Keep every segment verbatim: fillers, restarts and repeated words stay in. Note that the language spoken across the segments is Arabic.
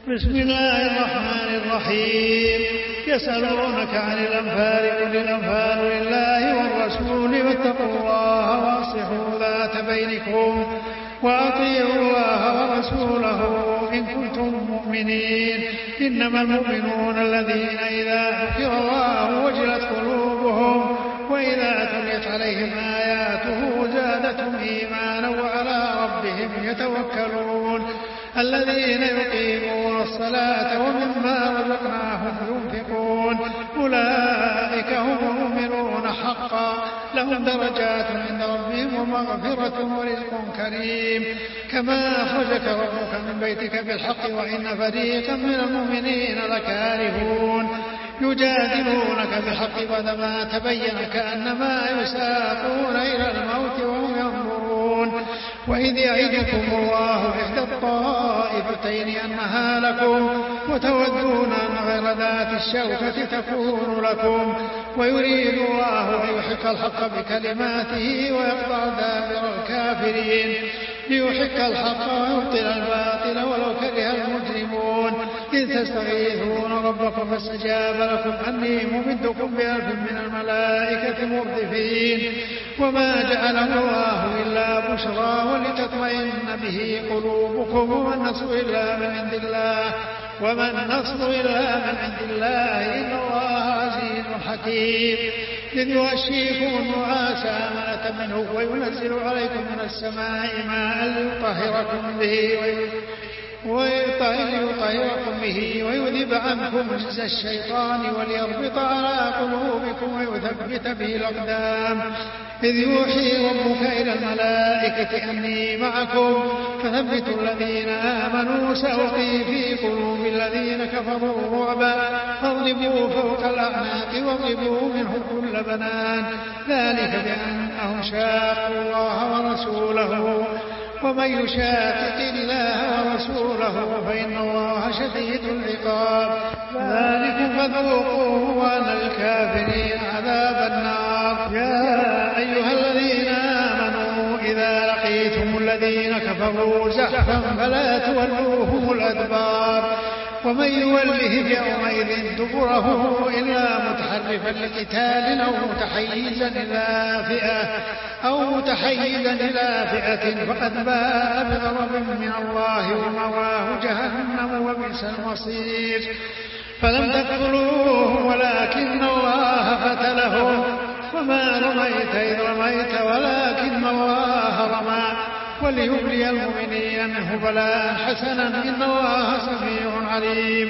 بسم الله الرحمن الرحيم. يسألونك عن الأنفال قل الأنفال لله والرسول واتقوا الله وأصلحوا ذات بينكم وأطيعوا الله ورسوله إن كنتم مؤمنين. إنما المؤمنون الذين إذا ذكر الله وجلت قلوبهم وإذا تليت عليهم آياته زادتهم إيمانا وعلى ربهم يتوكلون. الذين يقيمون الصلاة ومما رزقناهم ينفقون أولئك هم المؤمنون حقا لهم درجات عند ربهم ومغفرة ورزق كريم. كما أخرجك ربك من بيتك بالحق وإن فريقا من المؤمنين لكارهون يجادلونك بالحق بعدما تبين كأنما يساقون إلى الموت وهم ينظرون. وإذ يعدكم الله إحدى الطائفتين أنها لكم وتودون أن غير ذات الشوكة تكون لكم ويريد الله أن يحق الحق بكلماته ويقطع دابر الكافرين ليحق الحق ويبطل الباطل ولو كره المجرمون. إذ تستغيثون ربكم فاستجاب لكم أني ممدكم بألف من الملائكة مردفين وما جعله الله إلا بشرى ولتطمئن به قلوبكم وما النصر إلا من عند الله وما النصر إلا من عند الله إن الله عزيز حكيم. إذ يغشيكم النعاس أمنة منه وينزل عليكم من السماء ماء ليطهركم به ويطهركم به ويذهب عنكم رجز الشيطان وليربط على قلوبكم ويثبت به الأقدام. إذ يوحي ربك إلى الملائكة أني معكم فثبتوا الذين آمنوا سألقي في قلوب الذين كفروا الرعب فاضربوا فوق الأعناق واضربوا منهم كل بنان ذلك بأنهم شاقوا الله ورسوله ومن يشاقق الله ورسوله فإن الله شديد العقاب. ذلك فذوقوه وأن الكافرين عذاب النار. يا أيها الذين آمنوا إذا لقيتم الذين كفروا زحفا فلا تولوهم الأدبار ومن يولهم يومئذ دبره إلا متحرفا لقتال أو متحيزا إلى فئة أو متحيزا إلى فئة فقد باء بغضب من الله ومواه جهنم وبئس المصير. فلم تقتلوهم ولكن الله قتلهم وما رميت إذ رميت ولكن الله رمى وليبلي المؤمنين منه بلاء حسنا إن الله سميع عليم.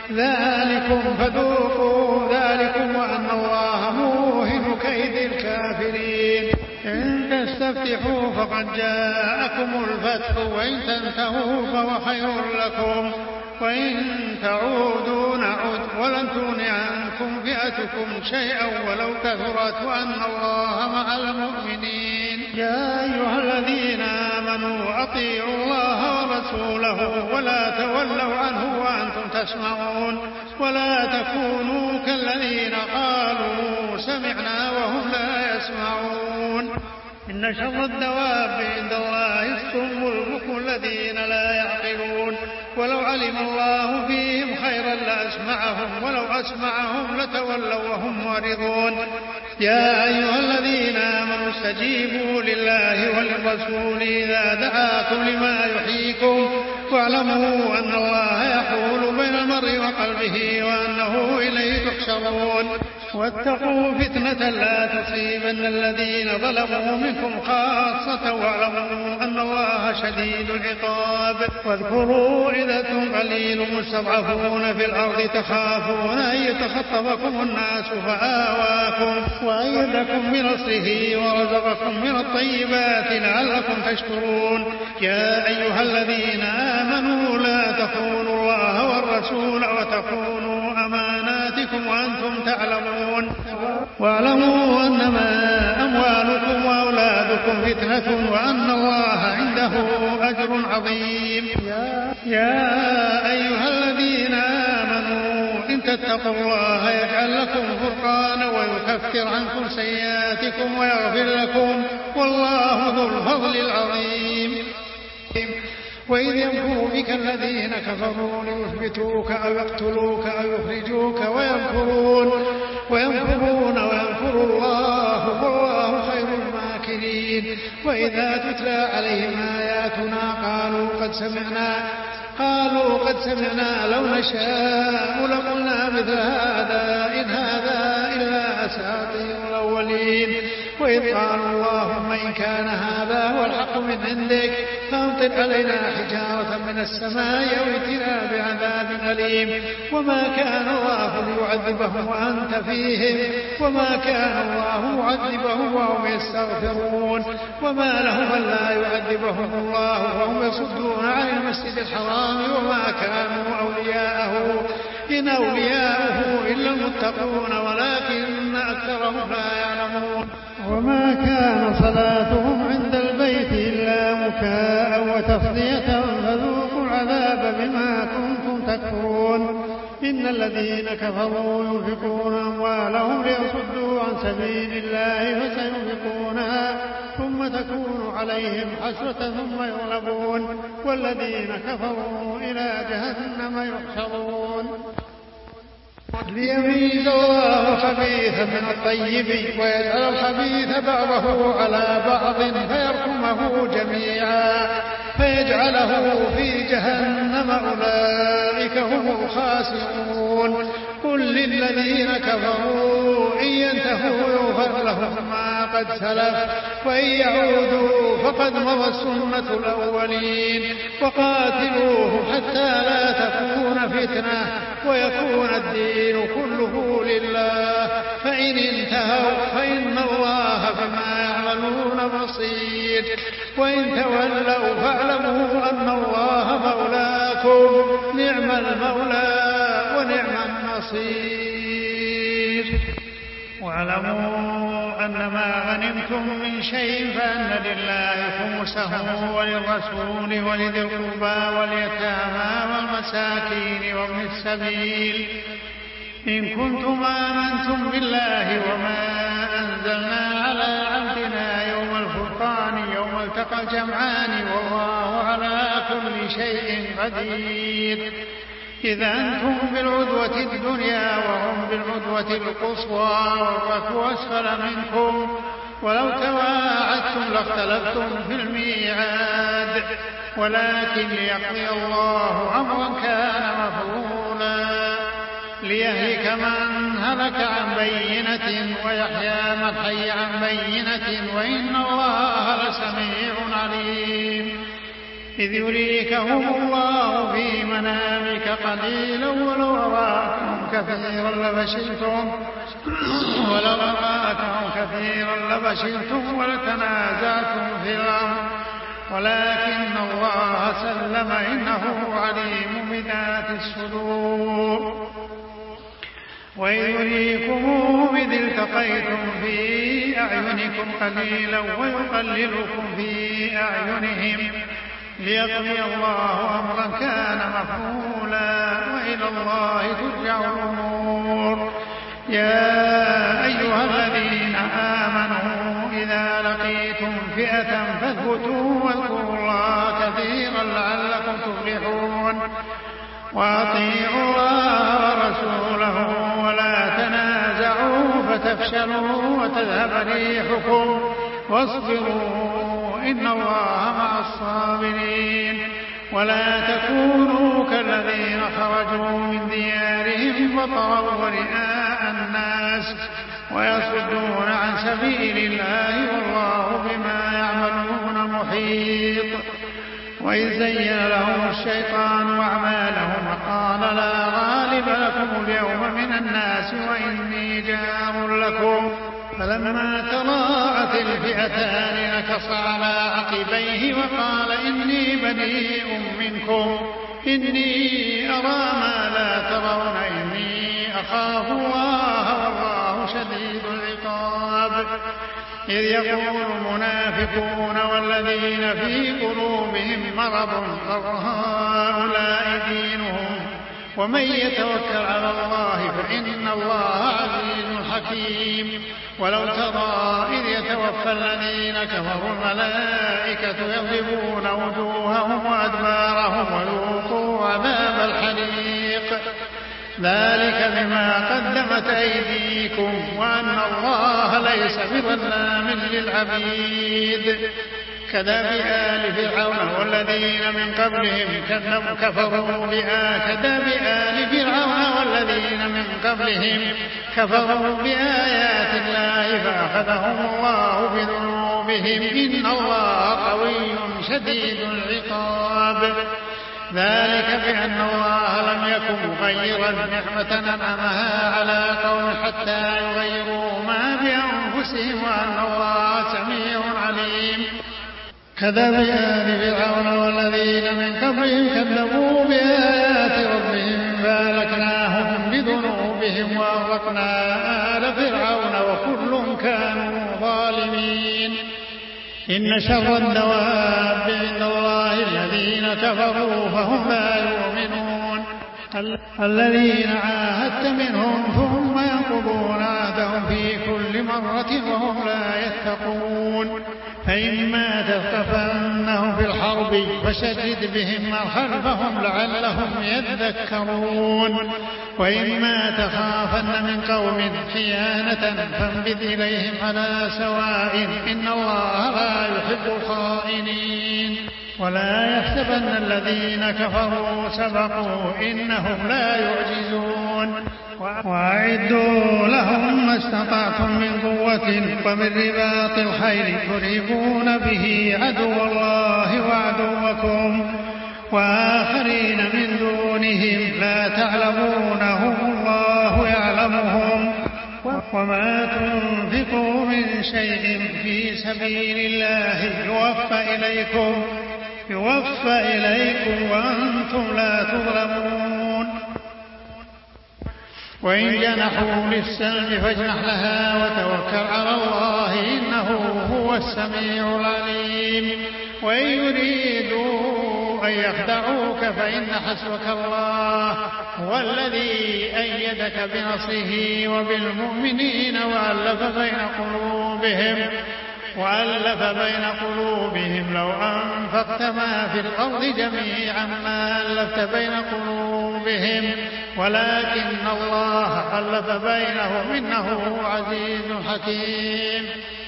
ذلكم فذوقوا ذلكم وأن الله موهن كيد الكافرين. إن تستفتحوا فقد جاءكم الفتح وإن تنتهوا فهو خير لكم وإن تعودوا نعد ولن تغني عنكم فئتكم شيئا ولو كثرت وأن الله مع المؤمنين. يا أيها الذين آمنوا أطيعوا الله ورسوله ولا تولوا عنه وأنتم تسمعون ولا تكونوا كالذين قالوا سمعنا وهم لا يسمعون. إن شر الدواب عند الله الصم البكم الذين لا يعقلون ولو علم الله فيهم خيرا لأسمعهم ولو أسمعهم لتولوا وهم معرضون. يا أيها الذين آمنوا استجيبوا لله وللرسول إذا دعاكم لما يحييكم واعلموا أن الله يحول بين المرء وقلبه وأنه إليه تحشرون. واتقوا فتنة لا تصيبن الذين ظلموا منكم خاصة واعلموا أن الله شديد العقاب. واذكروا إذ أنتم قليل مستضعفون في الأرض تخافون أن يتخطفكم الناس فآواكم وأيدكم بنصره ورزقكم من الطيبات لعلكم تشكرون. يا أيها الذين آمنوا لا تخونوا الله والرسول وتخونوا أماناتكم وأنتم تعلمون. واعلموا أنما أموالكم وأولادكم فتنة وأن الله عنده أجر عظيم. يا أيها الذين آمنوا إن تتقوا الله يجعل لكم فرقانا ويكفر عنكم سيئاتكم ويغفر لكم والله ذو الفضل العظيم. وإذ يمكر بك الذين كفروا ليثبتوك أو يقتلوك أو يخرجوك ويمكرون ويمكرون ويمكر الله والله خير الماكرين. وإذا تتلى عليهم آياتنا قالوا قد سمعنا قالوا قد سمعنا لو نشاء لقلنا مثل هذا إن هذا إلا أساطير الأولين. وإذ قالوا اللهم إن كان هذا هو الحق من عندك فأمطر علينا حجارة من السماء أو ائتنا بعذاب أليم. وما كان الله ليعذبهم وأنت فيهم وما كان الله معذبهم وهم يستغفرون. وما لهم ألا يعذبهم الله وهم يصدون عن المسجد الحرام وما كانوا أولياءه إن أولياءه إلا المتقون ولكن أكثرهم لا يعلمون. وما كان صلاتهم عند البيت إلا مكاء وتصدية فذوقوا العذاب بما كنتم تكفرون. إن الذين كفروا ينفقون أموالهم ليصدوا عن سبيل الله فسينفقونها ثم تكون عليهم حسرة ثم يغلبون والذين كفروا إلى جهنم يحشرون. ليميز الله الخبيث من الطيب ويجعل الخبيث بعضه على بعض فيركمه جميعا فيجعله في جهنم أولئك هم الخاسرون. قل للذين كفروا إن ينتهوا يغفر لهم ما قد سلف وإن يعودوا فقد مضت سنة الأولين. وقاتلوهم حتى لا تكون فتنة ويكون الدين كله لله فإن انتهوا فإن الله بما يعملون بصير. وإن تولوا فاعلموا أن الله مولاكم نعم المولى ونعم النصير. واعلموا أن ما غنمتم من شيء فأن لله خمسه وللرسول ولذي القربى واليتامى والمساكين وابن السبيل إن كنتم آمنتم بالله وما أنزلنا على عبدنا يوم الفرقان يوم التقى الجمعان والله على كل شيء قدير. إذا أنتم بالعدوة الدنيا وهم بالعدوة القصوى والركب أسفل منكم ولو تواعدتم لاختلفتم في الميعاد ولكن ليقضي الله أمرا كان مفعولا ليهلك من هلك عن بينة ويحيى من حي عن بينة وإن الله لسميع عليم. إذ يريكهم الله في منامك قليلا ولو أراكم كثيرا لفشلتم ولو أراكم كثيرا لفشلتم ولتنازعتم في الأمر ولكن الله سلم إنه عليم بذات الصدور. وإذ يريكموهم إذ التقيتم في أعينكم قليلا ويقللكم في أعينهم ليقضي الله أمرا كان مفعولا وإلى الله ترجع الأمور. يا أيها الذين آمنوا إذا لقيتم فئة فاثبتوا واذكروا الله كثيرا لعلكم تفلحون. وأطيعوا الله ورسوله ولا تنازعوا فتفشلوا وتذهب ريحكم واصبروا إن الله مع الصابرين. ولا تكونوا كالذين خرجوا من ديارهم بطرا ورئاء الناس ويصدون عن سبيل الله والله بما يعملون محيط. وإذ زين لهم الشيطان أعمالهم وقال لا غالب لكم اليوم من الناس وإني جار لكم فلما تراءت الفئتان نكص على عقبيه وقال إني بريء منكم إني أرى ما لا ترون إني أخاف الله والله شديد العقاب. إذ يقول المنافقون والذين في قلوبهم مرض غر هؤلاء دينهم ومن يتوكل على الله فإن الله عزيز حكيم. ولو ترى إذ يتوفى الذين كفروا الملائكة يضربون وجوههم وأدبارهم وذوقوا عذاب الحريق ذلك بما قدمت أيديكم وأن الله ليس بظلام للعبيد. كداب آل فرعون والذين من قبلهم كفروا كداب آل فرعون والذين من قبلهم كفروا بآيات الله فأخذهم الله بذنوبهم إن الله قوي شديد العقاب. ذلك بأن الله لم يكن مغيرا نعمة أنعمها على قوم حتى يغيروا ما بأنفسهم وأن الله سميع عليم. كداب آل فرعون والذين من قبلهم كذبوا بآيات ربهم فأهلكناهم بذنوبهم وأغرقنا آل فرعون وكل كانوا ظالمين. إن شر الدواب عند الله الذين كفروا فهم لا يؤمنون الذين عاهدت منهم ثم ينقضون عهدهم في كل مرة وهم لا يتقون. فإما تثقفنهم في الحرب فشدد بهم من خلفهم لعلهم يذكرون وإما تخافن من قوم خيانة فانبذ إليهم على سواء إن الله لا يحب الخائنين. ولا يحسبن الذين كفروا سبقوا إنهم لا يعجزون. وأعدوا لهم ما استطعتم من قوة ومن رباط الخيل ترهبون به عدو الله وعدوكم وآخرين من دونهم لا تعلمونهم الله يعلمهم. وما تنفقوا من شيء في سبيل الله يوفى إليكم يوفى إليكم وأنتم لا تظلمون. وإن جنحوا للسلم فاجنح لها وتوكل على الله إنه هو السميع العليم. وإن يريدوا أن يخدعوك فإن حسبك الله هو الذي أيدك بنصره وبالمؤمنين وألف بين قلوبهم وألف بين قلوبهم لو أنفقت ما في الأرض جميعا ما ألفت بين قلوبهم ولكن الله ألف بينهم إنه عزيز حكيم.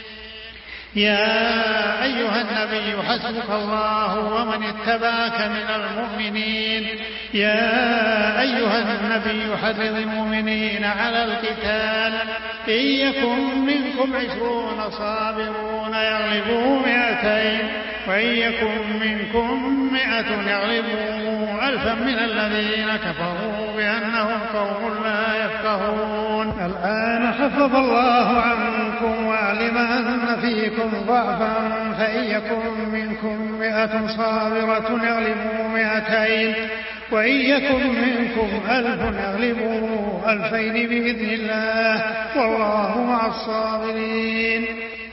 يا أيها النبي حسبك الله ومن اتبعك من المؤمنين. يا أيها النبي حرض المؤمنين على القتال إن يكن منكم عشرون صابرون يغلبوا مئتين وإن يكن منكم مئة يغلبوا ألفا من الذين كفروا بأنهم قوم لا يفقهون. الآن خفف الله عنكم وعلم أن فيكم ضعفا فإن يكن منكم مئة صابرة يغلبوا مئتين وإن يكن منكم ألف يغلبوا ألفين بإذن الله والله مع الصابرين.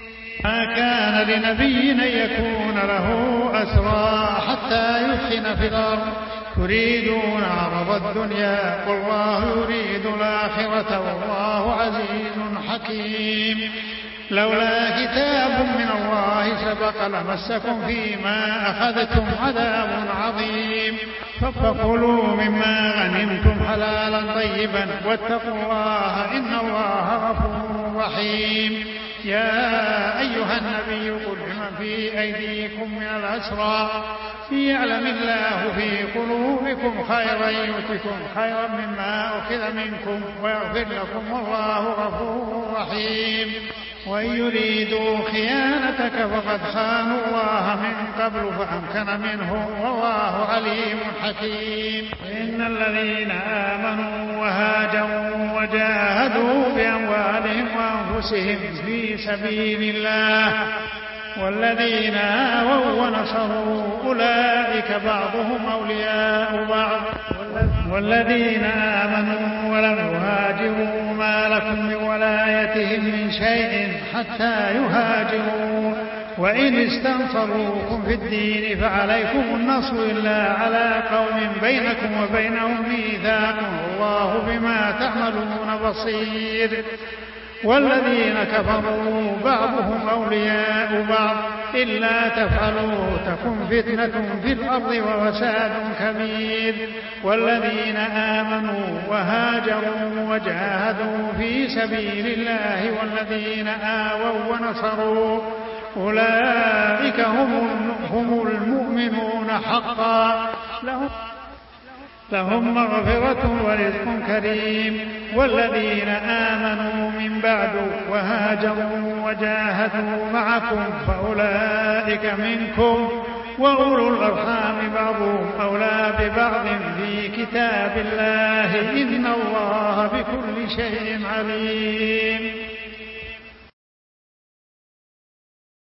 ما كان لنبي أن يكون له أسرى حتى يثخن في الأرض تريدون عرض الدنيا والله يريد الآخرة والله عزيز حكيم. لولا كتاب من الله سبق لمسكم فيما أخذتم عذاب عظيم فكلوا مما غنمتم حلالا طيبا واتقوا الله إن الله غفور رحيم. يا أيها النبي قل لمن في أيديكم من الأسرى يعلم الله في قلوبكم خيرا يؤتكم خيرا مما أخذ منكم ويغفر لكم والله غفور رحيم. وإن يريدوا خيانتك فقد خانوا الله من قبل فأمكن منهم والله عليم حكيم. إن الذين آمنوا وهاجروا وجاهدوا بأموالهم وأنفسهم في سبيل الله والذين آووا ونصروا أولئك بعضهم أولياء بعض والذين آمنوا ولم يهاجروا ما لكم من ولايتهم من شيء حتى يهاجروا وإن استنصروكم في الدين فعليكم النصر إلا على قوم بينكم وبينهم ميثاق والله بما تعملون بصير. والذين كفروا بعضهم أولياء بعض إلا تفعلوا تكن فتنة في الأرض وفساد كبير. والذين آمنوا وهاجروا وجاهدوا في سبيل الله والذين آووا ونصروا أولئك هم المؤمنون حقا لهم لهم مغفرة ورزق كريم. والذين آمنوا من بعد وهاجروا وجاهدوا معكم فأولئك منكم وأولو الأرحام بعضهم أولى ببعض في كتاب الله إن الله بكل شيء عليم.